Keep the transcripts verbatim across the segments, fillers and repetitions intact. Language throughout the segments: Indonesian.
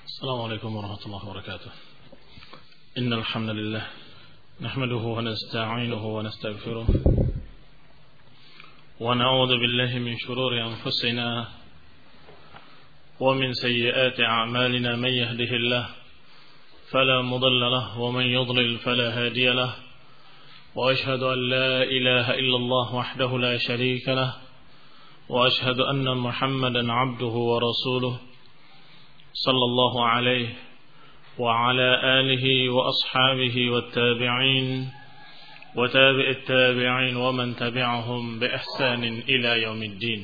السلام عليكم ورحمة الله وبركاته. إن الحمد لله نحمده ونستعينه ونستغفره ونعوذ بالله من شرور أنفسنا ومن سيئات أعمالنا. من يهده الله فلا مضل له ومن يضلل فلا هادي له، وأشهد أن لا إله إلا الله وحده لا شريك له، وأشهد أن محمدا عبده ورسوله صلى الله عليه وعلى آله وأصحابه والتابعين وتابع التابعين ومن تبعهم بإحسان إلى يوم الدين.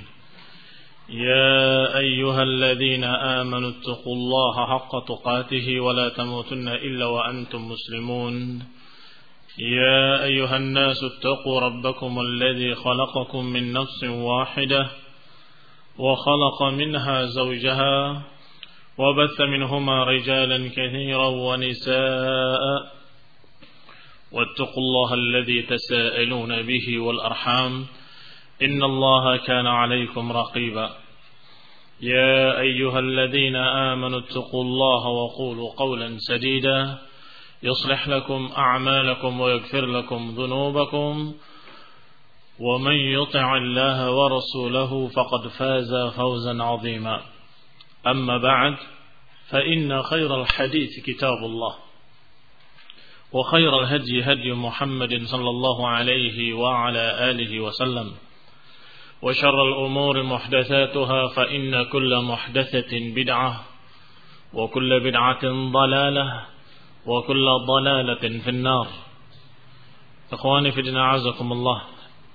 يا أيها الذين آمنوا اتقوا الله حق تقاته ولا تموتن إلا وأنتم مسلمون. يا أيها الناس اتقوا ربكم الذي خلقكم من نفس واحدة وخلق منها زوجها وبث منهما رجالا كثيرا ونساء، واتقوا الله الذي تساءلون به والأرحام إن الله كان عليكم رقيبا. يا أيها الذين آمنوا اتقوا الله وقولوا قولا سديدا يصلح لكم أعمالكم ويغفر لكم ذنوبكم، ومن يطع الله ورسوله فقد فاز فوزا عظيما. أما بعد، فإن خير الحديث كتاب الله، وخير الهدي هدي محمد صلى الله عليه وعلى آله وسلم، وشر الأمور محدثاتها فإن كل محدثة بدعة وكل بدعة ضلالة وكل ضلالة في النار. Ikhwani fi din, a'azakumullah.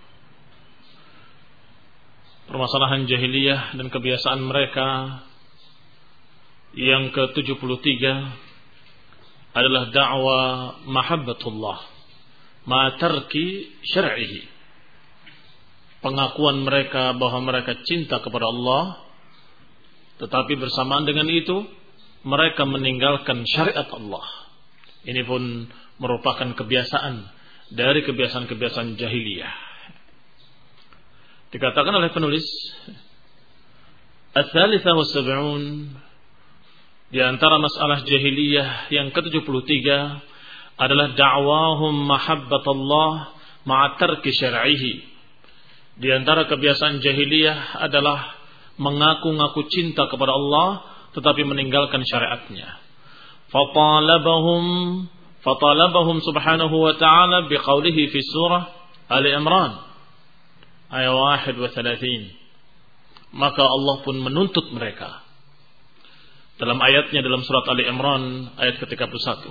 Permasalahan jahiliyah dan kebiasaan mereka yang ke tujuh puluh tiga adalah da'wa mahabbatullah ma tarki syar'ihi. Pengakuan mereka bahwa mereka cinta kepada Allah, tetapi bersamaan dengan itu mereka meninggalkan syariat Allah. Ini pun merupakan kebiasaan dari kebiasaan-kebiasaan jahiliyah. Dikatakan oleh penulis, Ats-Tsalitsah was-Sab'un, di antara masalah jahiliyah yang ke tujuh puluh tiga adalah da'wahum mahabbatullah ma'a tarki syar'ihi. Di antara kebiasaan jahiliyah adalah mengaku-ngaku cinta kepada Allah tetapi meninggalkan syariatnya. Fatalabahum fatalabahum subhanahu wa ta'ala biqaulihi fi surah Ali Imran ayat satu wa thalatheen. Maka Allah pun menuntut mereka dalam ayatnya dalam surat Ali Imran ayat ke tiga puluh satu.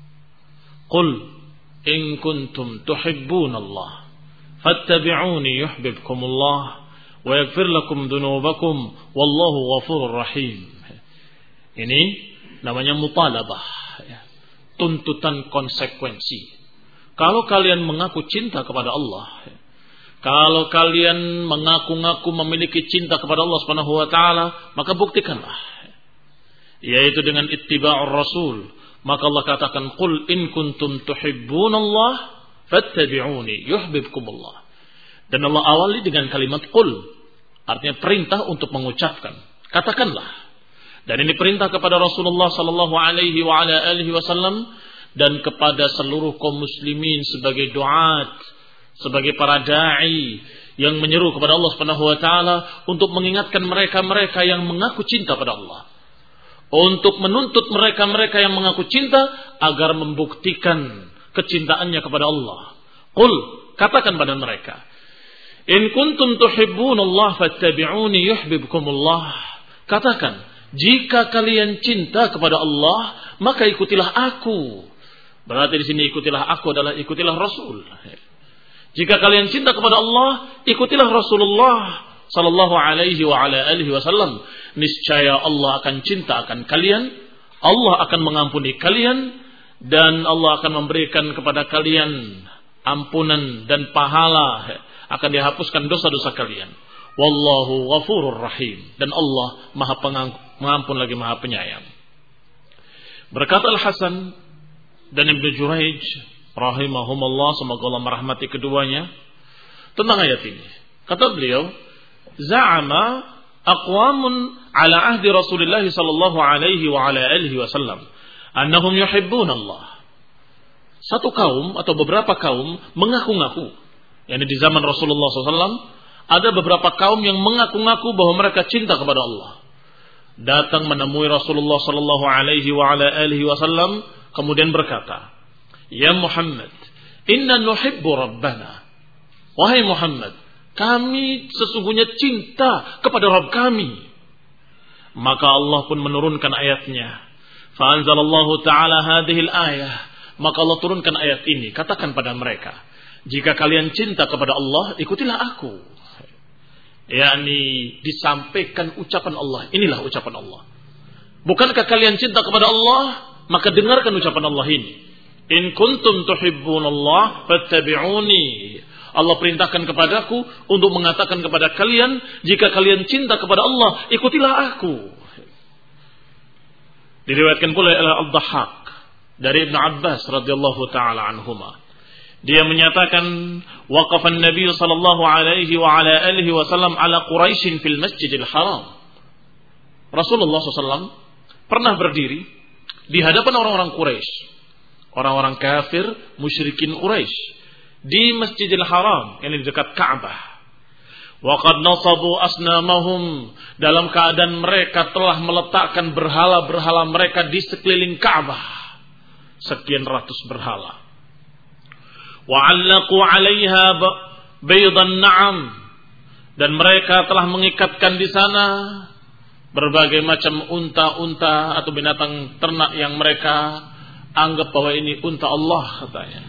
Qul in kuntum tuhibbunallah fattabi'uni yuhibbukumullah wa yaghfir lakum dhunubakum wallahu ghafurur rahim. Ini namanya mutalabah, tuntutan konsekuensi. Kalau kalian mengaku cinta kepada Allah, kalau kalian mengaku-ngaku memiliki cinta kepada Allah Subhanahu wa taala, maka buktikanlah, yaitu dengan ittiba'ur rasul. Maka Allah katakan, qul in kuntum tuhibbunallah fattabi'uni yuhibbukumullah. Dan Allah awali dengan kalimat qul, artinya perintah untuk mengucapkan, katakanlah. Dan ini perintah kepada Rasulullah sallallahu alaihi wa ala alihi wasallam dan kepada seluruh kaum muslimin sebagai duat, sebagai para dai yang menyeru kepada Allah Subhanahu wa taala untuk mengingatkan mereka-mereka yang mengaku cinta pada Allah, untuk menuntut mereka-mereka yang mengaku cinta agar membuktikan kecintaannya kepada Allah. Qul, katakan pada mereka, in kuntum tuhibbunallah fattabi'uni yuhibbukumullah. Katakan, jika kalian cinta kepada Allah, maka ikutilah aku. Berarti di sini ikutilah aku adalah ikutilah Rasul. Jika kalian cinta kepada Allah, ikutilah Rasulullah sallallahu alaihi wa ala alihi wasallam. Niscaya Allah akan cinta akan kalian, Allah akan mengampuni kalian, dan Allah akan memberikan kepada kalian ampunan dan pahala, akan dihapuskan dosa-dosa kalian. Wallahu ghafurur rahim, dan Allah Maha Pengampun lagi Maha Penyayang. Berkata Al-Hasan dan Ibnu Jurayj rahimahumullah, semoga Allah merahmati keduanya, tentang ayat ini. Kata beliau, za'ama aqwamun ala ahdi Rasulullah sallallahu alaihi wa ala alihi wasallam annahum yuhibbuna Allah. Satu kaum atau beberapa kaum mengaku-ngaku, yakni di zaman Rasulullah sallallahu alaihi wasallam ada beberapa kaum yang mengaku-ngaku bahwa mereka cinta kepada Allah. Datang menemui Rasulullah sallallahu alaihi wa ala alihi wasallam kemudian berkata, "Ya Muhammad, inna nuhibbu rabbana." Wahai Muhammad, kami sesungguhnya cinta kepada Rabb kami. Maka Allah pun menurunkan ayatnya. Fa anzalallahu ta'ala hadhil ayah. Maka Allah turunkan ayat ini, katakan pada mereka, jika kalian cinta kepada Allah, ikutilah aku. yakni disampaikan ucapan Allah. Inilah ucapan Allah. Bukankah kalian cinta kepada Allah? Maka dengarkan ucapan Allah ini. In kuntum tuhibbunallah fattabi'uni. Allah perintahkan kepadaku untuk mengatakan kepada kalian, jika kalian cinta kepada Allah, ikutilah aku. Diriwayatkan pula oleh Al-Dhahhak dari Ibnu Abbas radhiyallahu taala anhuma. Dia menyatakan, waqafan Nabi sallallahu alaihi wa ala alihi wasallam ala Quraisy fil Masjidil Haram. Rasulullah sallallahu alaihi wasallam pernah berdiri di hadapan orang-orang Quraisy, orang-orang kafir, musyrikin Quraisy, di Masjidil Haram yang di dekat Ka'bah. Wa qad nasabu asnamahum, dalam keadaan mereka telah meletakkan berhala-berhala mereka di sekeliling Ka'bah, sekian ratus berhala. Wa 'allaqu 'alaiha baydan na'am, dan mereka telah mengikatkan di sana berbagai macam unta-unta atau binatang ternak yang mereka anggap bahwa ini unta Allah katanya.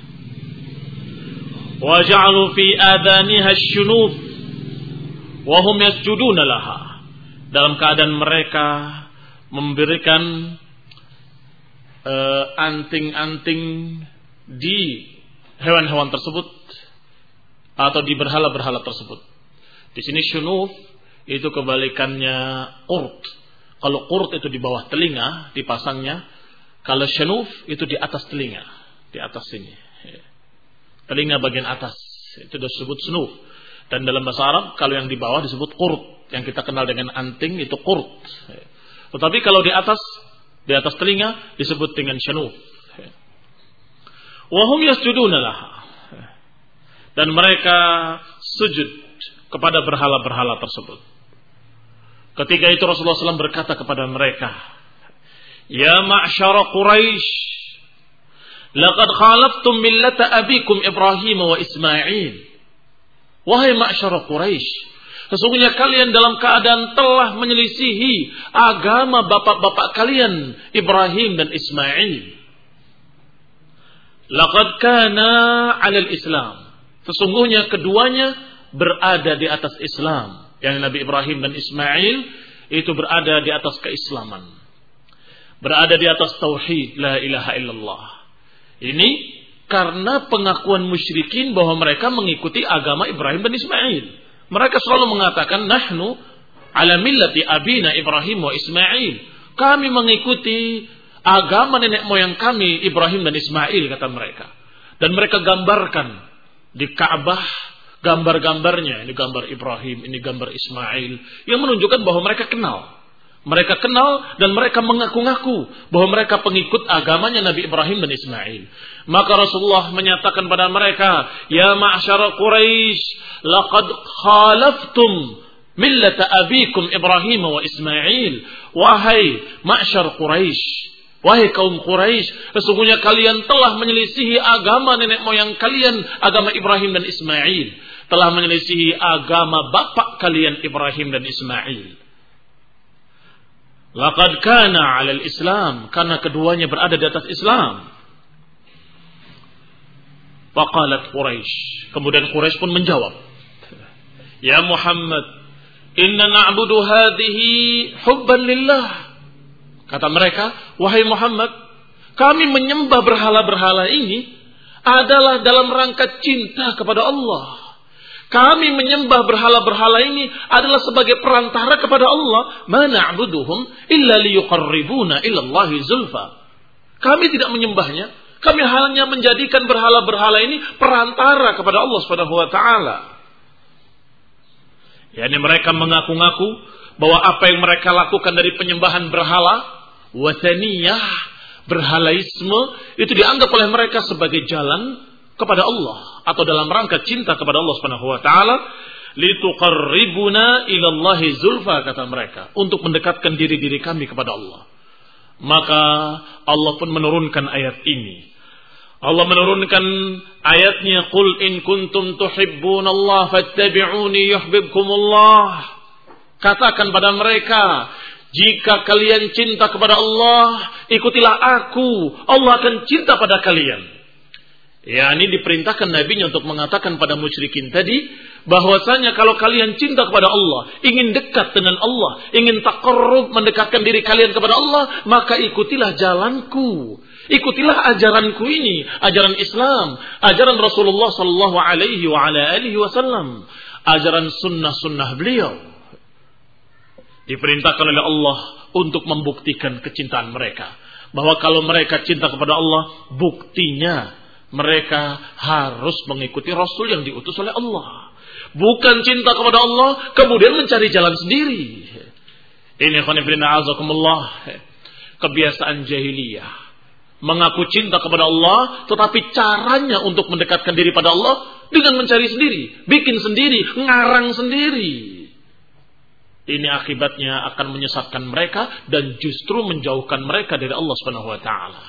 Wa ja'alu fi adaniha asy-syunuf wa hum yasjuduna laha, dalam keadaan mereka memberikan uh, anting-anting di hewan-hewan tersebut atau di berhala-berhala tersebut. Di sini syunuf itu kebalikannya qurt. Kalau qurt itu di bawah telinga dipasangnya, kalau syunuf itu di atas telinga, di atas sini. Telinga bagian atas itu disebut syunuf. Dan dalam bahasa Arab kalau yang di bawah disebut qurt, yang kita kenal dengan anting itu qurt. Tetapi kalau di atas di atas telinga disebut dengan syunuf. Wa hum yasjuduna laha, dan mereka sujud kepada berhala-berhala tersebut. Ketika itu Rasulullah shallallahu alaihi wasallam berkata kepada mereka, ya ma'syara Quraisy, laqad khalaftum millata abikum Ibrahim wa Ismail. Wahai ma'syara Quraisy, sesungguhnya kalian dalam keadaan telah menyelisihi agama bapak-bapak kalian Ibrahim dan Ismail. Laqad kana 'alal Islam, sesungguhnya keduanya berada di atas Islam. Yang Nabi Ibrahim dan Ismail itu berada di atas keislaman, berada di atas tauhid la ilaha illallah. Ini karena pengakuan musyrikin bahwa mereka mengikuti agama Ibrahim dan Ismail. Mereka selalu mengatakan nahnu ala millati abina Ibrahim wa Ismail. Kami mengikuti agama nenek moyang kami Ibrahim dan Ismail, kata mereka. Dan mereka gambarkan di Ka'bah gambar-gambarnya, ini gambar Ibrahim, ini gambar Ismail, yang menunjukkan bahwa mereka kenal. Mereka kenal dan mereka mengaku-ngaku bahwa mereka pengikut agamanya Nabi Ibrahim dan Ismail. Maka Rasulullah menyatakan pada mereka, ya ma'syara Quraisy, laqad khalaftum millata abikum Ibrahim wa Ismail. Wahai ma'syar Quraisy, wahai kaum Quraisy, sesungguhnya kalian telah menyelisihi agama nenek moyang kalian, agama Ibrahim dan Ismail. Telah menyelisihi agama bapak kalian Ibrahim dan Ismail. Laqad kana 'alal Islam, karena keduanya berada di atas Islam. Faqalat Quraisy, kemudian Quraisy pun menjawab, ya Muhammad, inna na'budu hadhihi hubban lillah. Kata mereka, wahai Muhammad, kami menyembah berhala-berhala ini adalah dalam rangka cinta kepada Allah. Kami menyembah berhala-berhala ini adalah sebagai perantara kepada Allah. Ma na'buduhum illa liyuqarribuna ilallahi zulfa. Kami tidak menyembahnya, kami hanya menjadikan berhala-berhala ini perantara kepada Allah Subhanahu wa taala. Yani mereka mengaku-ngaku bahwa apa yang mereka lakukan dari penyembahan berhala, wathaniyah, berhalaisme, itu dianggap oleh mereka sebagai jalan kepada Allah atau dalam rangka cinta kepada Allah Subhanahu wa taala, lituqarribuna ila Allahi zulfa, kata mereka, untuk mendekatkan diri-diri kami kepada Allah. Maka Allah pun menurunkan ayat ini. Allah menurunkan ayatnya, qul in kuntum tuhibbunallaha fattabi'uni yuhibbukumullah. Katakan pada mereka, jika kalian cinta kepada Allah, ikutilah aku, Allah akan cinta pada kalian. Ya, ini diperintahkan nabinya untuk mengatakan pada musyrikin tadi, bahwasanya kalau kalian cinta kepada Allah, ingin dekat dengan Allah, ingin taqarrub, mendekatkan diri kalian kepada Allah, maka ikutilah jalanku. Ikutilah ajaranku ini, ajaran Islam, ajaran Rasulullah sallallahu alaihi wa ala alihi wasallam, ajaran sunnah-sunnah beliau. Diperintahkan oleh Allah untuk membuktikan kecintaan mereka. Bahwa kalau mereka cinta kepada Allah, buktinya mereka harus mengikuti Rasul yang diutus oleh Allah. Bukan cinta kepada Allah, kemudian mencari jalan sendiri. Ini khonifrina azakumullah, kebiasaan jahiliyah. Mengaku cinta kepada Allah, tetapi caranya untuk mendekatkan diri pada Allah dengan mencari sendiri, bikin sendiri, ngarang sendiri. Ini akibatnya akan menyesatkan mereka dan justru menjauhkan mereka dari Allah Subhanahu wa taala.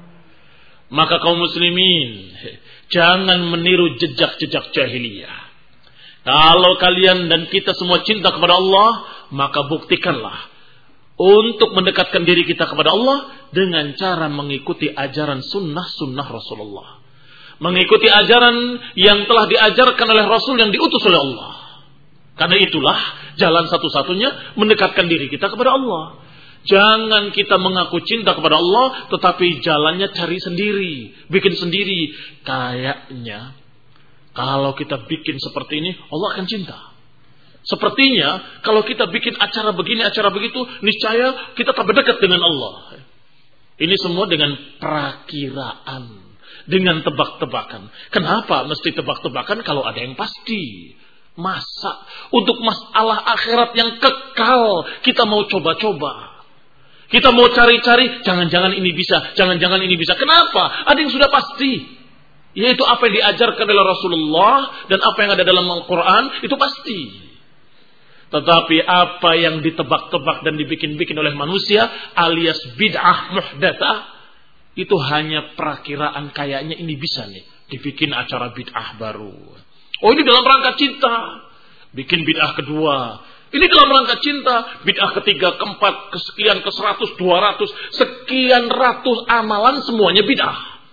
Maka kaum muslimin, jangan meniru jejak-jejak jahiliyah. Kalau kalian dan kita semua cinta kepada Allah, maka buktikanlah untuk mendekatkan diri kita kepada Allah dengan cara mengikuti ajaran sunnah-sunnah Rasulullah. Mengikuti ajaran yang telah diajarkan oleh Rasul yang diutus oleh Allah. Karena itulah jalan satu-satunya mendekatkan diri kita kepada Allah. Jangan kita mengaku cinta kepada Allah, tetapi jalannya cari sendiri, bikin sendiri. Kayaknya kalau kita bikin seperti ini, Allah akan cinta. Sepertinya kalau kita bikin acara begini, acara begitu, niscaya kita tambah dekat dengan Allah. Ini semua dengan perakiraan, dengan tebak-tebakan. Kenapa mesti tebak-tebakan kalau ada yang pasti? Masa untuk masalah akhirat yang kekal kita mau coba-coba, kita mau cari-cari, jangan-jangan ini bisa, jangan-jangan ini bisa. Kenapa? Ada yang sudah pasti, yaitu apa yang diajarkan oleh Rasulullah dan apa yang ada dalam Al-Quran, itu pasti. Tetapi apa yang ditebak-tebak dan dibikin-bikin oleh manusia alias bid'ah muhdatsah, itu hanya perakiraan, kayaknya ini bisa nih dibikin acara bid'ah baru. Oh, ini dalam rangka cinta, bikin bid'ah kedua. Ini dalam rangka cinta, bid'ah ketiga, keempat, kesekian, ke seratus, dua ratus, sekian ratus amalan semuanya bid'ah.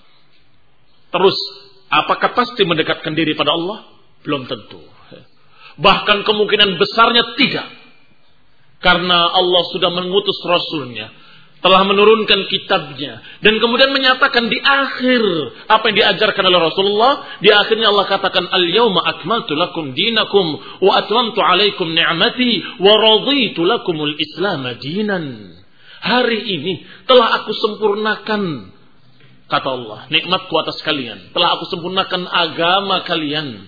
Terus, apakah pasti mendekatkan diri pada Allah? Belum tentu. Bahkan kemungkinan besarnya tidak. Karena Allah sudah mengutus Rasulnya, telah menurunkan kitabnya, dan kemudian menyatakan di akhir apa yang diajarkan oleh Rasulullah. Di akhirnya Allah katakan, al-yawma akmaltu lakum dinakum wa atmamtu alaikum ni'mati wa raditu lakumul islam dinan. Hari ini telah aku sempurnakan, kata Allah, nikmatku atas kalian, telah aku sempurnakan agama kalian.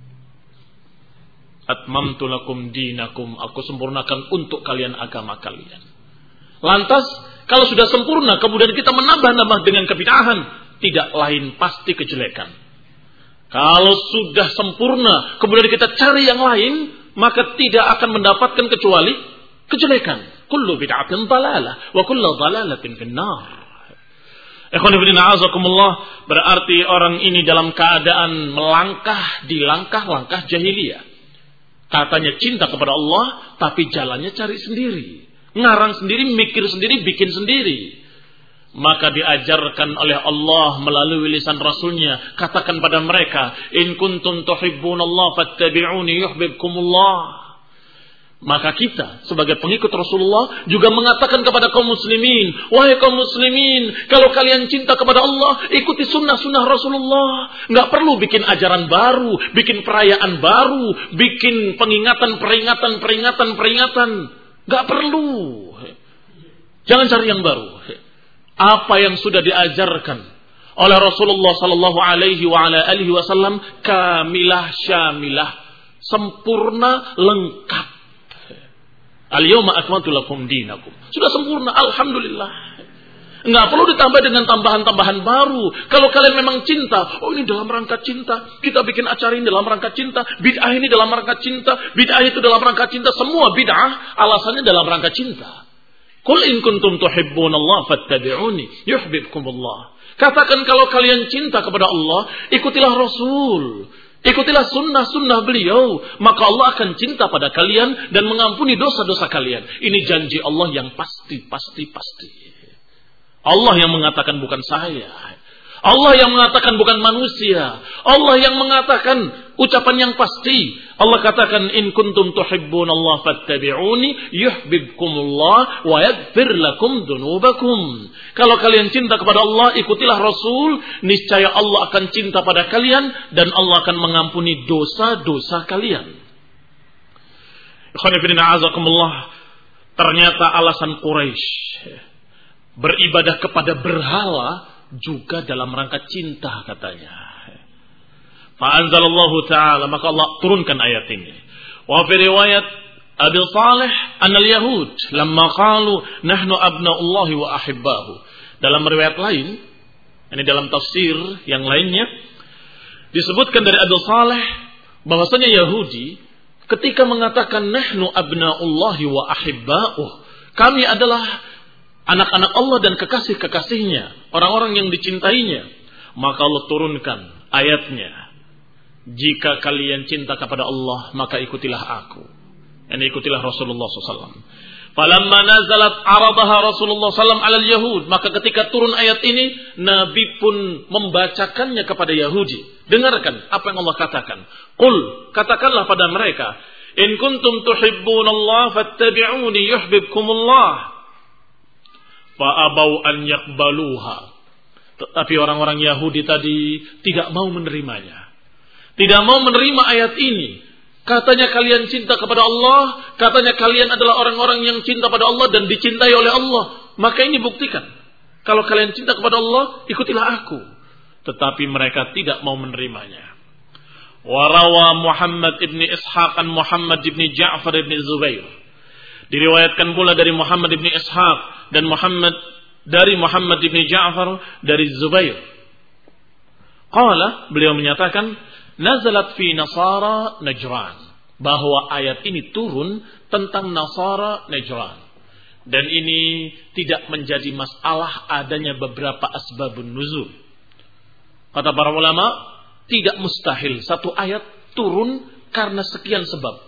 Atmamtu lakum dinakum, aku sempurnakan untuk kalian agama kalian. Lantas kalau sudah sempurna, kemudian kita menambah-nambah dengan kebid'ahan, tidak lain pasti kejelekan. Kalau sudah sempurna, kemudian kita cari yang lain, maka tidak akan mendapatkan kecuali kejelekan. Kullu bid'atin dhalalah, wa kullu dhalalatin finnar. Ikhwan fillah azakumullah, berarti orang ini dalam keadaan melangkah di langkah-langkah jahiliyah. Katanya cinta kepada Allah, tapi jalannya cari sendiri. Ngarang sendiri, mikir sendiri, bikin sendiri. Maka diajarkan oleh Allah melalui lisan Rasulnya, katakan pada mereka, in kuntum tuhibbunallah fattabi'uni yuhibbukumullah. Maka kita sebagai pengikut Rasulullah juga mengatakan kepada kaum muslimin, wahai kaum muslimin, kalau kalian cinta kepada Allah, ikuti sunnah-sunnah Rasulullah. Nggak perlu bikin ajaran baru, bikin perayaan baru, bikin pengingatan, peringatan, peringatan, peringatan. Gak perlu. Jangan cari yang baru. Apa yang sudah diajarkan oleh Rasulullah sallallahu alaihi wa ala alihi wasallam, kamilah syamilah, sempurna, lengkap. Al-yawma akmaltu lakum dinakum. Sudah sempurna, alhamdulillah. Enggak perlu ditambah dengan tambahan-tambahan baru. Kalau kalian memang cinta, oh ini dalam rangka cinta, kita bikin acara ini dalam rangka cinta, bid'ah ini dalam rangka cinta, bid'ah itu dalam rangka cinta, semua bid'ah alasannya dalam rangka cinta. Qul in kuntum tuhibbunallaha fattabi'uni yuhibbukumullah. Katakan kalau kalian cinta kepada Allah, ikutilah Rasul. Ikutilah sunnah-sunnah beliau. Maka Allah akan cinta pada kalian dan mengampuni dosa-dosa kalian. Ini janji Allah yang pasti, pasti, pasti. Allah yang mengatakan bukan saya. Allah yang mengatakan bukan manusia. Allah yang mengatakan ucapan yang pasti. Allah katakan in kuntum tuhibbunallaha fattabi'uni yuhibbukumullah wa yaghfir lakum dzunubakum. Kalau kalian cinta kepada Allah, ikutilah Rasul, niscaya Allah akan cinta pada kalian dan Allah akan mengampuni dosa-dosa kalian. Ikhwan fillah azakumullah, ternyata alasan Quraisy beribadah kepada berhala juga dalam rangka cinta katanya. Fa'anzalallahu ta'ala, maka Allah turunkan ayat ini. Wa fi riwayat Abi Salih anal Yahud lamma qalu nahnu abna'ullahi wa ahibbahu. Dalam riwayat lain, ini dalam tafsir yang lainnya disebutkan dari Abi Salih bahwasanya Yahudi ketika mengatakan nahnu abna'ullahi wa ahibbahu, kami adalah anak-anak Allah dan kekasih-kekasihnya, orang-orang yang dicintainya, maka Allah turunkan ayatnya. Jika kalian cinta kepada Allah, maka ikutilah aku. Dan ikutilah Rasulullah shallallahu alaihi wasallam. Falamma nazalat aradaha Rasulullah shallallahu alaihi wasallam alal Yahud. Maka ketika turun ayat ini, Nabi pun membacakannya kepada Yahudi. Dengarkan apa yang Allah katakan. Qul, katakanlah pada mereka, in kuntum tuhibbunallaha fattabi'uni yuhibbukumullah. Fa'abau an yakbaluha. Tetapi orang-orang Yahudi tadi tidak mau menerimanya. Tidak mau menerima ayat ini. Katanya kalian cinta kepada Allah. Katanya kalian adalah orang-orang yang cinta pada Allah dan dicintai oleh Allah. Maka ini buktikan. Kalau kalian cinta kepada Allah, ikutilah aku. Tetapi mereka tidak mau menerimanya. Warawa Muhammad ibn Ishaq an Muhammad ibn Ja'far ibn Zubair. Diriwayatkan pula dari Muhammad ibn Ishaq dan Muhammad dari Muhammad ibn Ja'far dari Zubair. Qala, beliau menyatakan, nazalat fi Nasara Najran, bahwa ayat ini turun tentang Nasara Najran. Dan ini tidak menjadi masalah adanya beberapa asbabun nuzul. Kata para ulama, tidak mustahil satu ayat turun karena sekian sebab.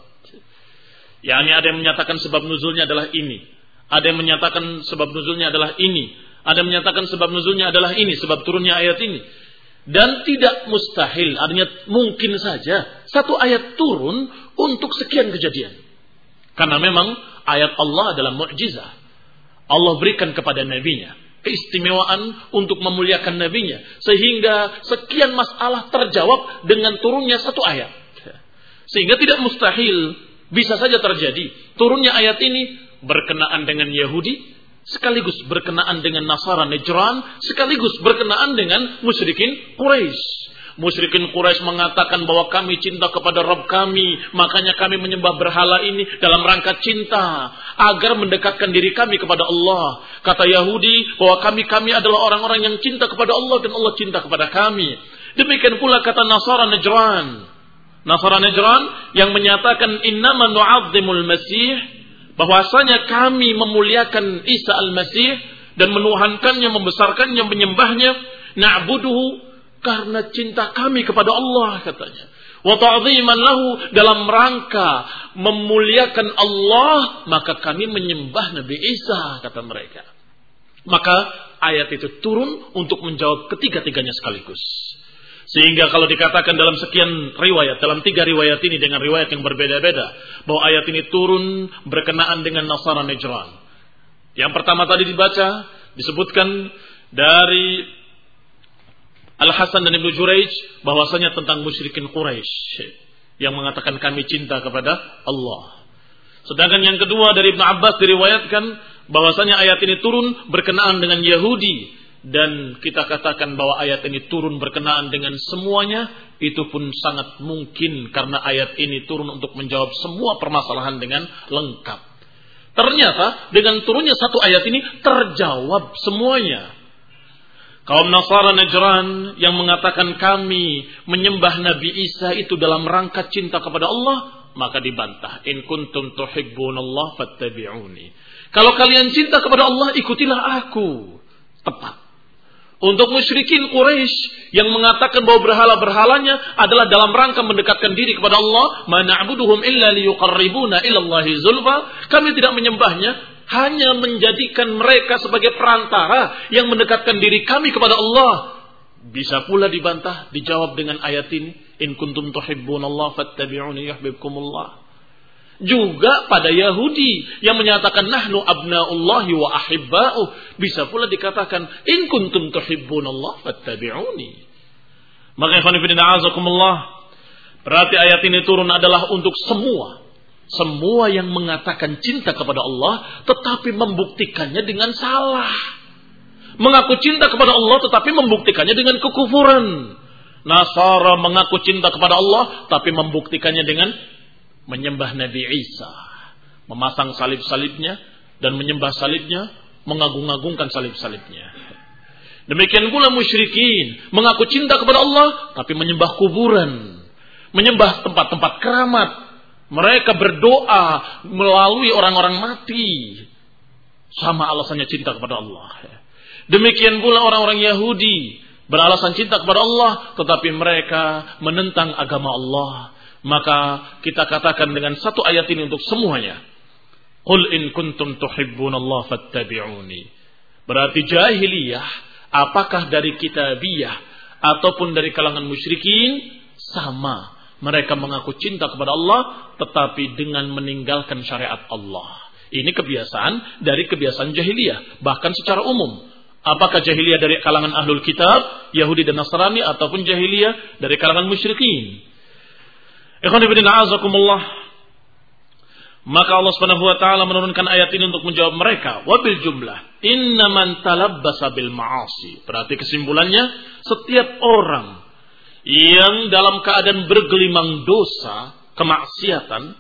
yakni ada yang menyatakan sebab nuzulnya adalah ini, ada yang menyatakan sebab nuzulnya adalah ini, ada yang menyatakan sebab nuzulnya adalah ini, sebab turunnya ayat ini. Dan tidak mustahil, artinya mungkin saja satu ayat turun untuk sekian kejadian. Karena memang ayat Allah adalah mukjizah. Allah berikan kepada nabinya keistimewaan untuk memuliakan nabinya, sehingga sekian masalah terjawab dengan turunnya satu ayat. Sehingga tidak mustahil, bisa saja terjadi turunnya ayat ini berkenaan dengan Yahudi, sekaligus berkenaan dengan Nasara Najran, sekaligus berkenaan dengan musyrikin Quraisy. Musyrikin Quraisy mengatakan bahwa kami cinta kepada Rabb kami, makanya kami menyembah berhala ini dalam rangka cinta, agar mendekatkan diri kami kepada Allah. Kata Yahudi bahwa kami kami adalah orang-orang yang cinta kepada Allah dan Allah cinta kepada kami. Demikian pula kata Nasara Najran. Nasara Najran yang menyatakan innama nu'azzimul Masih, bahwasanya kami memuliakan Isa al-Masih dan menuhankannya, membesarkannya, menyembahnya, na'buduhu, karena cinta kami kepada Allah, katanya. Wa ta'ziman lahu, dalam rangka memuliakan Allah, maka kami menyembah Nabi Isa, kata mereka. Maka ayat itu turun untuk menjawab ketiga-tiganya sekaligus. Sehingga kalau dikatakan dalam sekian riwayat, dalam tiga riwayat ini dengan riwayat yang berbeda-beda, bahwa ayat ini turun berkenaan dengan Nasara Najran. Yang pertama tadi dibaca, disebutkan dari Al-Hasan dan Ibnu Jurayj, bahwasanya tentang musyrikin Quraisy yang mengatakan kami cinta kepada Allah. Sedangkan yang kedua dari Ibnu Abbas diriwayatkan bahwasanya ayat ini turun berkenaan dengan Yahudi. Dan kita katakan bahwa ayat ini turun berkenaan dengan semuanya, itu pun sangat mungkin karena ayat ini turun untuk menjawab semua permasalahan dengan lengkap. Ternyata dengan turunnya satu ayat ini terjawab semuanya. Kaum Nasara Najran yang mengatakan kami menyembah Nabi Isa itu dalam rangka cinta kepada Allah, maka dibantah. In kuntum tuhibbunallah fattabi'uni. Kalau kalian cinta kepada Allah, ikutilah aku. Tepat. Untuk musyrikin Quraisy yang mengatakan bahwa berhala-berhalanya adalah dalam rangka mendekatkan diri kepada Allah, ma na'buduhum illa liyuqarribuna ila Allahi zulfa, kami tidak menyembahnya hanya menjadikan mereka sebagai perantara yang mendekatkan diri kami kepada Allah. Bisa pula dibantah, dijawab dengan ayat ini, in kuntum tuhibbunallaha fattabi'uni yuhibbukumullah. Juga pada Yahudi yang menyatakan nahnu abnaullahi wa ahibba'uh, bisa pula dikatakan in kuntum tuhibbunallaha fattabi'uni. Maka ikhwan fillah azakumullah, berarti ayat ini turun adalah untuk semua semua yang mengatakan cinta kepada Allah tetapi membuktikannya dengan salah. Mengaku cinta kepada Allah tetapi membuktikannya dengan kekufuran. Nasara mengaku cinta kepada Allah tapi membuktikannya dengan menyembah Nabi Isa, memasang salib-salibnya dan menyembah salibnya, mengagung-agungkan salib-salibnya. Demikian pula musyrikin mengaku cinta kepada Allah tapi menyembah kuburan, menyembah tempat-tempat keramat. Mereka berdoa melalui orang-orang mati, sama alasannya cinta kepada Allah. Demikian pula orang-orang Yahudi beralasan cinta kepada Allah tetapi mereka menentang agama Allah. Maka kita katakan dengan satu ayat ini untuk semuanya. Qul in kuntum tuhibbunallaha fattabi'uni. Berarti jahiliyah, apakah dari kitabiyah ataupun dari kalangan musyrikin, sama. Mereka mengaku cinta kepada Allah tetapi dengan meninggalkan syariat Allah. Ini kebiasaan dari kebiasaan jahiliyah, bahkan secara umum. Apakah jahiliyah dari kalangan ahlul kitab, Yahudi dan Nasrani, ataupun jahiliyah dari kalangan musyrikin. Ikhwan fillah azakumullah. Maka Allah Subhanahu wa taala menurunkan ayat ini untuk menjawab mereka. Wabil jumlah innaman talabbasa bil ma'asi. Berarti kesimpulannya, setiap orang yang dalam keadaan bergelimang dosa, kemaksiatan,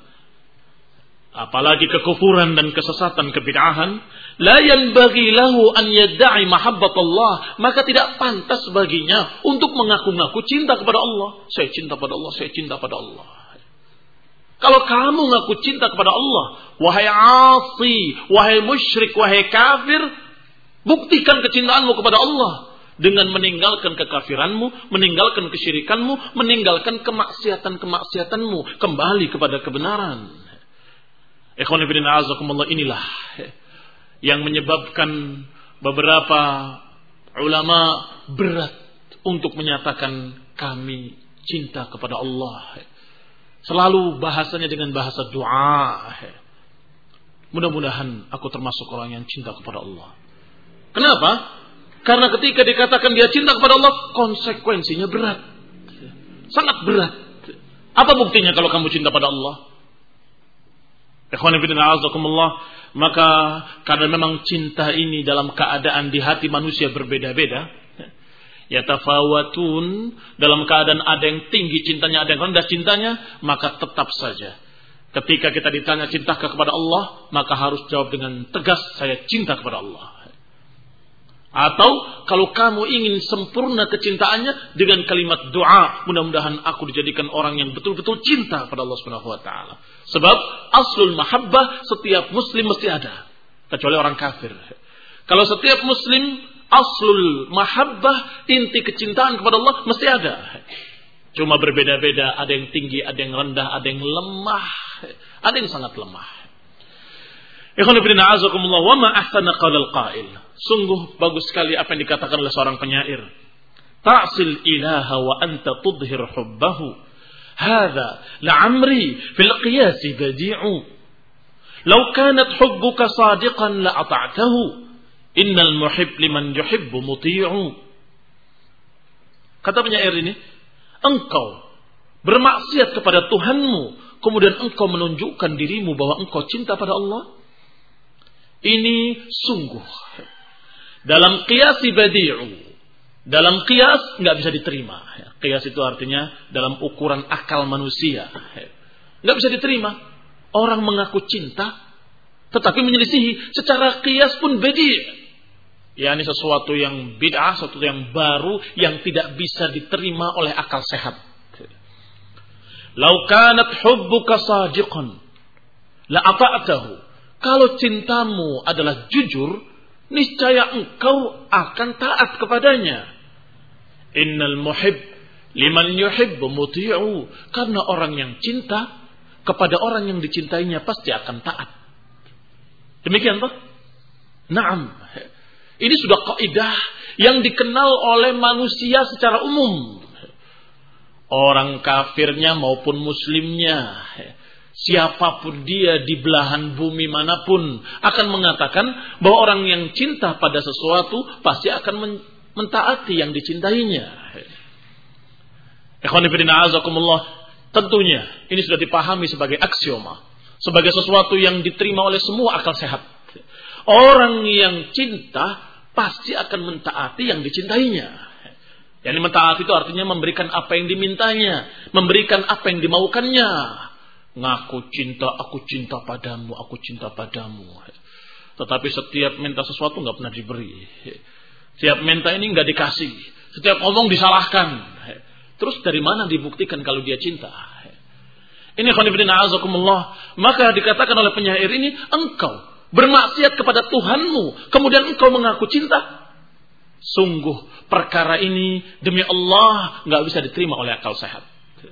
apalagi kekufuran dan kesesatan, kebid'ahan, la yanbaghi lahu an yadda'i mahabbatallah, maka tidak pantas baginya untuk mengaku-ngaku cinta kepada Allah. Saya cinta pada Allah, saya cinta pada Allah. Kalau kamu ngaku cinta kepada Allah, wahai asi, wahai musyrik, wahai kafir, buktikan kecintaanmu kepada Allah dengan meninggalkan kekafiranmu, meninggalkan kesyirikanmu, meninggalkan kemaksiatan-kemaksiatanmu, kembali kepada kebenaran. Ikhwan fillah azakumullah, inilah yang menyebabkan beberapa ulama berat untuk menyatakan kami cinta kepada Allah. Selalu bahasanya dengan bahasa doa. Mudah-mudahan aku termasuk orang yang cinta kepada Allah. Kenapa? Karena ketika dikatakan dia cinta kepada Allah, konsekuensinya berat. Sangat berat. Apa buktinya kalau kamu cinta pada Allah? Ikhwan fillah azakumullah, maka karena memang cinta ini dalam keadaan di hati manusia berbeda-beda, yatafawatun, dalam keadaan ada yang tinggi cintanya, ada yang rendah cintanya, maka tetap saja ketika kita ditanya cintakah kepada Allah, maka harus jawab dengan tegas, saya cinta kepada Allah. Atau kalau kamu ingin sempurna kecintaannya dengan kalimat doa, mudah-mudahan aku dijadikan orang yang betul-betul cinta kepada Allah Subhanahu wa taala. Sebab aslul mahabbah setiap muslim mesti ada, kecuali orang kafir. Kalau setiap muslim aslul mahabbah, inti kecintaan kepada Allah mesti ada. Cuma berbeda-beda, ada yang tinggi, ada yang rendah, ada yang lemah, ada yang sangat lemah. Ikhwan fillah azakumullah, wa ma ahsana qaulal qail. Sungguh bagus sekali apa yang dikatakan oleh seorang penyair. Ta'sil ilaha wa anta tudhhir hubbahu. Hadha la'amri fil qiyas badi'u. Law kanat hubbuka sadiqan la ata'tahu. Innal muhib liman yuhibbu muti'u. Kata penyair ini, engkau bermaksiat kepada Tuhanmu, kemudian engkau menunjukkan dirimu bahwa engkau cinta pada Allah. Ini sungguh dalam qiyas badi'u. Dalam qiyas enggak bisa diterima. Qiyas itu artinya dalam ukuran akal manusia. Enggak bisa diterima. Orang mengaku cinta tetapi menyelisihi secara qiyas pun bedi'. yakni sesuatu yang bid'ah, sesuatu yang baru yang tidak bisa diterima oleh akal sehat. Lau kanat hubbuka sadiqan la ata'tahu. Kalau cintamu adalah jujur, niscaya engkau akan taat kepadanya. Innal muhib liman yuhibbu muti'u. Karena orang yang cinta kepada orang yang dicintainya pasti akan taat. Demikian toh? Naam. Ini sudah kaidah yang dikenal oleh manusia secara umum. Orang kafirnya maupun muslimnya, siapapun dia di belahan bumi manapun akan mengatakan bahwa orang yang cinta pada sesuatu pasti akan mentaati yang dicintainya. Ikhwan fillah azakumullah, tentunya ini sudah dipahami sebagai aksioma, sebagai sesuatu yang diterima oleh semua akal sehat. Orang yang cinta pasti akan mentaati yang dicintainya. Yang mentaati itu artinya memberikan apa yang dimintanya, memberikan apa yang dimaukannya. Ngaku cinta, aku cinta padamu, aku cinta padamu. Tetapi setiap minta sesuatu nggak pernah diberi. Setiap minta ini nggak dikasih. Setiap ngomong disalahkan. Terus dari mana dibuktikan kalau dia cinta? Ini khonifidina azakumullah. Maka dikatakan oleh penyair ini, engkau bermaksiat kepada Tuhanmu, kemudian engkau mengaku cinta. Sungguh perkara ini demi Allah nggak bisa diterima oleh akal sehat.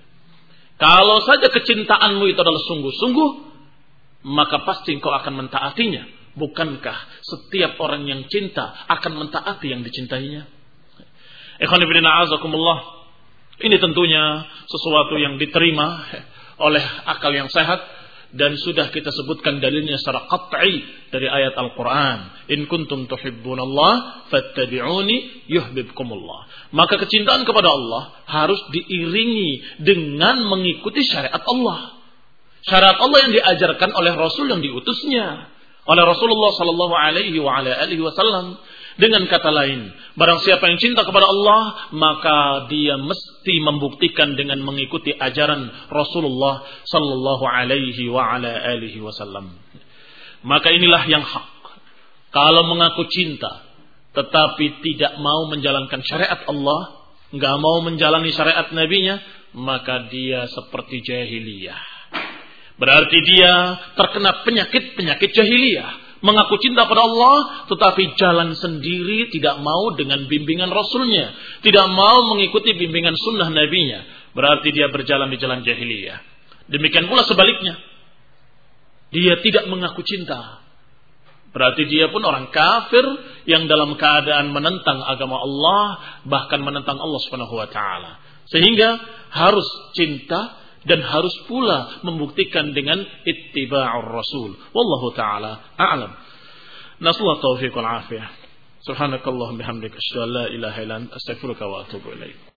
Kalau saja kecintaanmu itu adalah sungguh-sungguh, maka pasti engkau akan mentaatinya. Bukankah setiap orang yang cinta akan mentaati yang dicintainya? Ikhwan fillah azakumullah. Ini tentunya sesuatu yang diterima oleh akal yang sehat. Dan sudah kita sebutkan dalilnya secara qat'i dari ayat Al-Quran. In kuntum tuhibbunallah fattabi'uni yuhibbukumullah. Maka kecintaan kepada Allah harus diiringi dengan mengikuti syariat Allah. Syariat Allah yang diajarkan oleh Rasul yang diutusnya. Oleh Rasulullah sallallahu alaihi wa ala alihi wasallam. Dengan kata lain, barang siapa yang cinta kepada Allah, maka dia mesti membuktikan dengan mengikuti ajaran Rasulullah sallallahu alaihi wa ala alihi wasallam. Maka inilah yang hak. Kalau mengaku cinta, tetapi tidak mau menjalankan syariat Allah, enggak mau menjalani syariat Nabi-Nya, maka dia seperti jahiliyah. Berarti dia terkena penyakit-penyakit jahiliyah. Mengaku cinta pada Allah, tetapi jalan sendiri, tidak mau dengan bimbingan Rasulnya, tidak mau mengikuti bimbingan sunnah Nabi-Nya. Berarti dia berjalan di jalan jahiliyah. Demikian pula sebaliknya, dia tidak mengaku cinta, berarti dia pun orang kafir yang dalam keadaan menentang agama Allah, bahkan menentang Allah Subhanahu wa taala. Sehingga harus cinta dan harus pula membuktikan dengan ittiba'ur rasul. Wallahu ta'ala a'lam. Nasallahu taufiq wal afiyah. Subhanakallahumma bihamdika asyhadu an la ilaha illa anta astaghfiruka wa atubu ilaik.